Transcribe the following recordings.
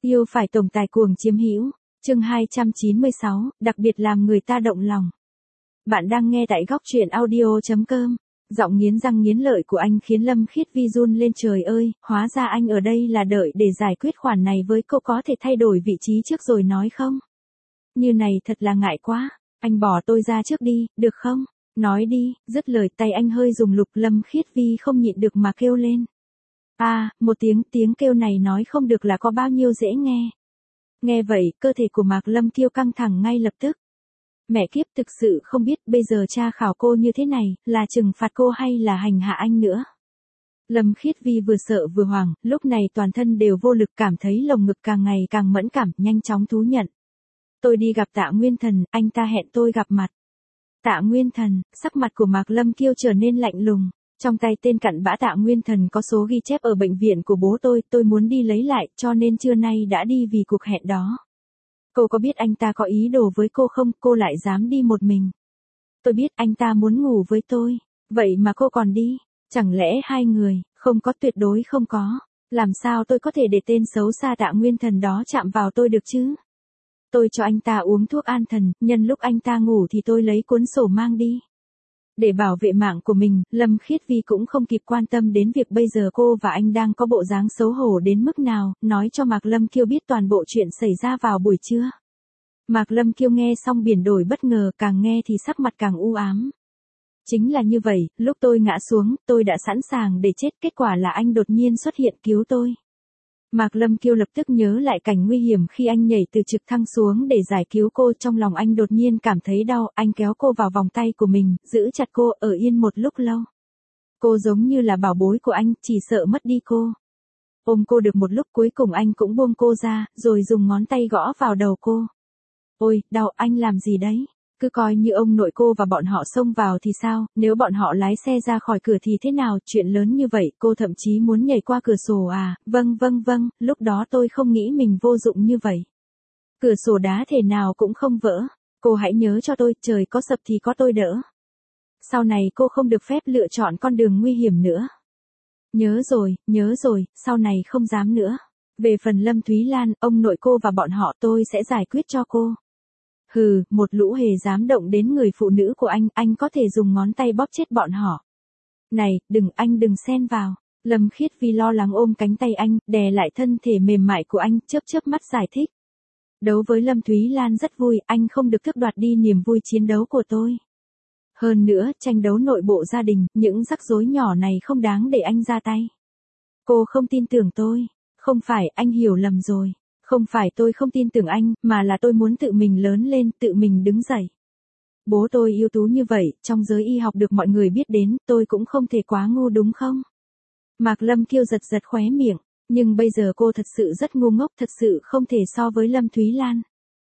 Yêu phải tổng tài cuồng chiếm hữu. Chương 296, đặc biệt làm người ta động lòng. Bạn đang nghe tại góc truyện audio.com. Giọng nghiến răng nghiến lợi của anh khiến Lâm Khiết Vi run lên. Trời ơi, hóa ra anh ở đây là đợi để giải quyết khoản này với cô, có thể thay đổi vị trí trước rồi nói không? Như này thật là ngại quá, anh bỏ tôi ra trước đi, được không? Nói đi. Dứt lời tay anh hơi dùng lục. Lâm Khiết Vi không nhịn được mà kêu lên. Một tiếng kêu này nói không được là có bao nhiêu dễ nghe. Nghe vậy, cơ thể của Mạc Lâm Kiêu căng thẳng ngay lập tức. Mẹ kiếp, thực sự không biết bây giờ tra khảo cô như thế này, là trừng phạt cô hay là hành hạ anh nữa. Lâm Khiết Vi vừa sợ vừa hoảng, lúc này toàn thân đều vô lực, cảm thấy lồng ngực càng ngày càng mẫn cảm, nhanh chóng thú nhận. Tôi đi gặp Tạ Nguyên Thần, anh ta hẹn tôi gặp mặt. Tạ Nguyên Thần, sắc mặt của Mạc Lâm Kiêu trở nên lạnh lùng. Trong tay tên cặn bã Tạ Nguyên Thần có số ghi chép ở bệnh viện của bố tôi muốn đi lấy lại, cho nên trưa nay đã đi vì cuộc hẹn đó. Cô có biết anh ta có ý đồ với cô không, cô lại dám đi một mình. Tôi biết anh ta muốn ngủ với tôi, vậy mà cô còn đi, chẳng lẽ hai người, không có, tuyệt đối không có. Làm sao tôi có thể để tên xấu xa Tạ Nguyên Thần đó chạm vào tôi được chứ? Tôi cho anh ta uống thuốc an thần, nhân lúc anh ta ngủ thì tôi lấy cuốn sổ mang đi. Để bảo vệ mạng của mình, Lâm Khiết Vi cũng không kịp quan tâm đến việc bây giờ cô và anh đang có bộ dáng xấu hổ đến mức nào, nói cho Mạc Lâm Kiêu biết toàn bộ chuyện xảy ra vào buổi trưa. Mạc Lâm Kiêu nghe xong biển đổi bất ngờ, càng nghe thì sắc mặt càng u ám. Chính là như vậy, lúc tôi ngã xuống, tôi đã sẵn sàng để chết, kết quả là anh đột nhiên xuất hiện cứu tôi. Mạc Lâm Kiêu lập tức nhớ lại cảnh nguy hiểm khi anh nhảy từ trực thăng xuống để giải cứu cô, trong lòng anh đột nhiên cảm thấy đau, anh kéo cô vào vòng tay của mình, giữ chặt cô, ở yên một lúc lâu. Cô giống như là bảo bối của anh, chỉ sợ mất đi cô. Ôm cô được một lúc cuối cùng anh cũng buông cô ra, rồi dùng ngón tay gõ vào đầu cô. Ôi, đau, anh làm gì đấy? Cứ coi như ông nội cô và bọn họ xông vào thì sao, nếu bọn họ lái xe ra khỏi cửa thì thế nào, chuyện lớn như vậy, cô thậm chí muốn nhảy qua cửa sổ à, vâng, lúc đó tôi không nghĩ mình vô dụng như vậy. Cửa sổ đá thể nào cũng không vỡ, cô hãy nhớ cho tôi, trời có sập thì có tôi đỡ. Sau này cô không được phép lựa chọn con đường nguy hiểm nữa. Nhớ rồi, sau này không dám nữa. Về phần Lâm Thúy Lan, ông nội cô và bọn họ tôi sẽ giải quyết cho cô. Hừ, một lũ hề dám động đến người phụ nữ của anh có thể dùng ngón tay bóp chết bọn họ. Này, anh đừng xen vào. Lâm Khiết Vi lo lắng ôm cánh tay anh, đè lại thân thể mềm mại của anh, chớp mắt giải thích. Đấu với Lâm Thúy Lan rất vui, anh không được tước đoạt đi niềm vui chiến đấu của tôi. Hơn nữa, tranh đấu nội bộ gia đình, những rắc rối nhỏ này không đáng để anh ra tay. Cô không tin tưởng tôi. Không phải, anh hiểu lầm rồi. Không phải tôi không tin tưởng anh, mà là tôi muốn tự mình lớn lên, tự mình đứng dậy. Bố tôi ưu tú như vậy, trong giới y học được mọi người biết đến, tôi cũng không thể quá ngu đúng không? Mạc Lâm Kiêu giật khóe miệng, nhưng bây giờ cô thật sự rất ngu ngốc, thật sự không thể so với Lâm Thúy Lan.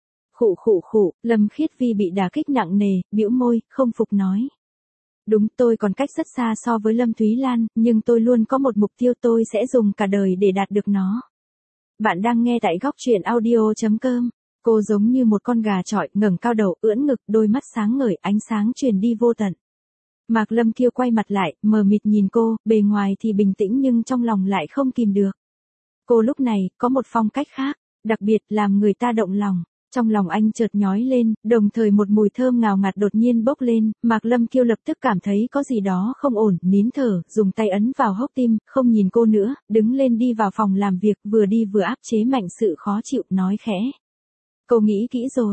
Khụ, Lâm Khiết Vi bị đả kích nặng nề, bĩu môi, không phục nói. Đúng, tôi còn cách rất xa so với Lâm Thúy Lan, nhưng tôi luôn có một mục tiêu, tôi sẽ dùng cả đời để đạt được nó. Bạn đang nghe tại góc truyện audio.com. Cô giống như một con gà chọi, ngẩng cao đầu, ưỡn ngực, đôi mắt sáng ngời, ánh sáng truyền đi vô tận. Mạc Lâm Kiêu quay mặt lại, mờ mịt nhìn cô, bề ngoài thì bình tĩnh nhưng trong lòng lại không kìm được. Cô lúc này, có một phong cách khác, đặc biệt làm người ta động lòng. Trong lòng anh chợt nhói lên, đồng thời một mùi thơm ngào ngạt đột nhiên bốc lên, Mạc Lâm Kiêu lập tức cảm thấy có gì đó không ổn, nín thở, dùng tay ấn vào hốc tim, không nhìn cô nữa, đứng lên đi vào phòng làm việc, vừa đi vừa áp chế mạnh sự khó chịu, nói khẽ. Cô nghĩ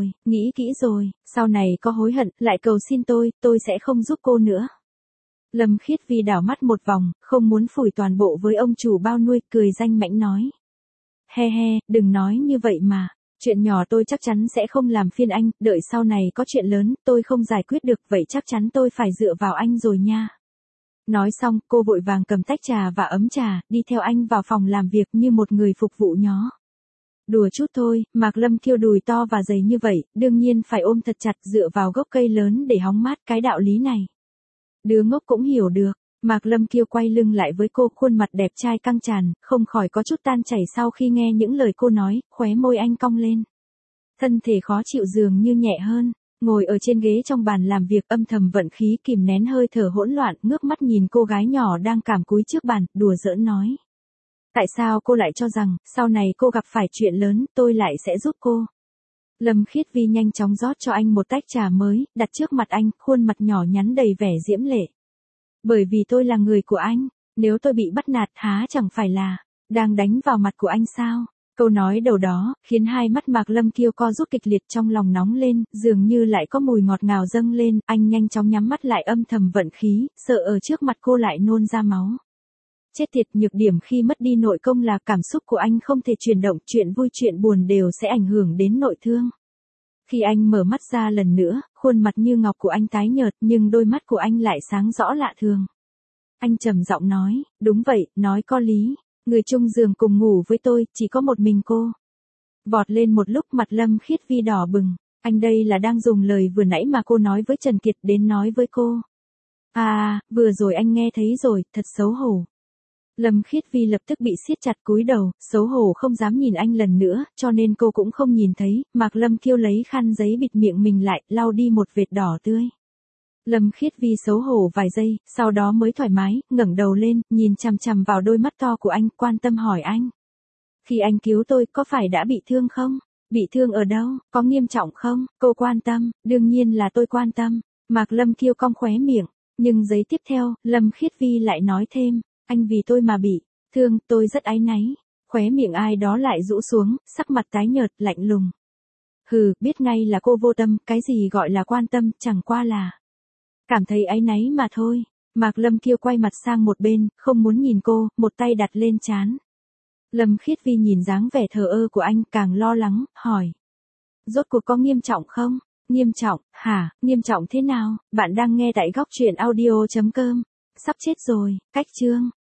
kỹ rồi, sau này có hối hận, lại cầu xin tôi sẽ không giúp cô nữa. Lâm Khiết Vi đảo mắt một vòng, không muốn phủi toàn bộ với ông chủ bao nuôi, cười danh mãnh nói. He, đừng nói như vậy mà. Chuyện nhỏ tôi chắc chắn sẽ không làm phiền anh, đợi sau này có chuyện lớn, tôi không giải quyết được, vậy chắc chắn tôi phải dựa vào anh rồi nha. Nói xong, cô vội vàng cầm tách trà và ấm trà, đi theo anh vào phòng làm việc như một người phục vụ nhó. Đùa chút thôi, Mạc Lâm Kiêu đùi to và dày như vậy, đương nhiên phải ôm thật chặt dựa vào gốc cây lớn để hóng mát, cái đạo lý này. Đứa ngốc cũng hiểu được. Mạc Lâm Kiêu quay lưng lại với cô, khuôn mặt đẹp trai căng tràn, không khỏi có chút tan chảy sau khi nghe những lời cô nói, khóe môi anh cong lên. Thân thể khó chịu dường như nhẹ hơn, ngồi ở trên ghế trong bàn làm việc âm thầm vận khí, kìm nén hơi thở hỗn loạn, ngước mắt nhìn cô gái nhỏ đang cằm cúi trước bàn, đùa giỡn nói. Tại sao cô lại cho rằng, sau này cô gặp phải chuyện lớn, tôi lại sẽ giúp cô? Lâm Khiết Vi nhanh chóng rót cho anh một tách trà mới, đặt trước mặt anh, khuôn mặt nhỏ nhắn đầy vẻ diễm lệ. Bởi vì tôi là người của anh, nếu tôi bị bắt nạt há chẳng phải là đang đánh vào mặt của anh sao? Câu nói đầu đó, khiến hai mắt Mạc Lâm Kiêu co rút kịch liệt, trong lòng nóng lên, dường như lại có mùi ngọt ngào dâng lên, anh nhanh chóng nhắm mắt lại âm thầm vận khí, sợ ở trước mặt cô lại nôn ra máu. Chết tiệt, nhược điểm khi mất đi nội công là cảm xúc của anh không thể chuyển động, chuyện vui chuyện buồn đều sẽ ảnh hưởng đến nội thương. Khi anh mở mắt ra lần nữa, khuôn mặt như ngọc của anh tái nhợt nhưng đôi mắt của anh lại sáng rõ lạ thường. Anh trầm giọng nói, đúng vậy, nói có lý, người chung giường cùng ngủ với tôi, chỉ có một mình cô. Vọt lên một lúc mặt Lâm Khiết Vi đỏ bừng, anh đây là đang dùng lời vừa nãy mà cô nói với Trần Kiệt đến nói với cô. À, vừa rồi anh nghe thấy rồi, thật xấu hổ. Lâm Khiết Vi lập tức bị siết chặt cúi đầu, xấu hổ không dám nhìn anh lần nữa, cho nên cô cũng không nhìn thấy. Mạc Lâm Kiêu lấy khăn giấy bịt miệng mình lại, lau đi một vệt đỏ tươi. Lâm Khiết Vi xấu hổ vài giây, sau đó mới thoải mái, ngẩng đầu lên, nhìn chằm chằm vào đôi mắt to của anh, quan tâm hỏi anh. Khi anh cứu tôi, có phải đã bị thương không? Bị thương ở đâu? Có nghiêm trọng không? Cô quan tâm, đương nhiên là tôi quan tâm. Mạc Lâm Kiêu cong khóe miệng, nhưng giây tiếp theo, Lâm Khiết Vi lại nói thêm. Anh vì tôi mà bị thương, tôi rất áy náy. Khóe miệng ai đó lại rũ xuống, sắc mặt tái nhợt, lạnh lùng. Hừ, biết ngay là cô vô tâm, cái gì gọi là quan tâm, chẳng qua là cảm thấy áy náy mà thôi. Mạc Lâm Kiêu quay mặt sang một bên, không muốn nhìn cô, một tay đặt lên trán. Lâm Khiết Vi nhìn dáng vẻ thờ ơ của anh, càng lo lắng, hỏi. Rốt cuộc có nghiêm trọng không? Nghiêm trọng, hả, nghiêm trọng thế nào? Bạn đang nghe tại góc truyện audio.com. Sắp chết rồi, cách chương.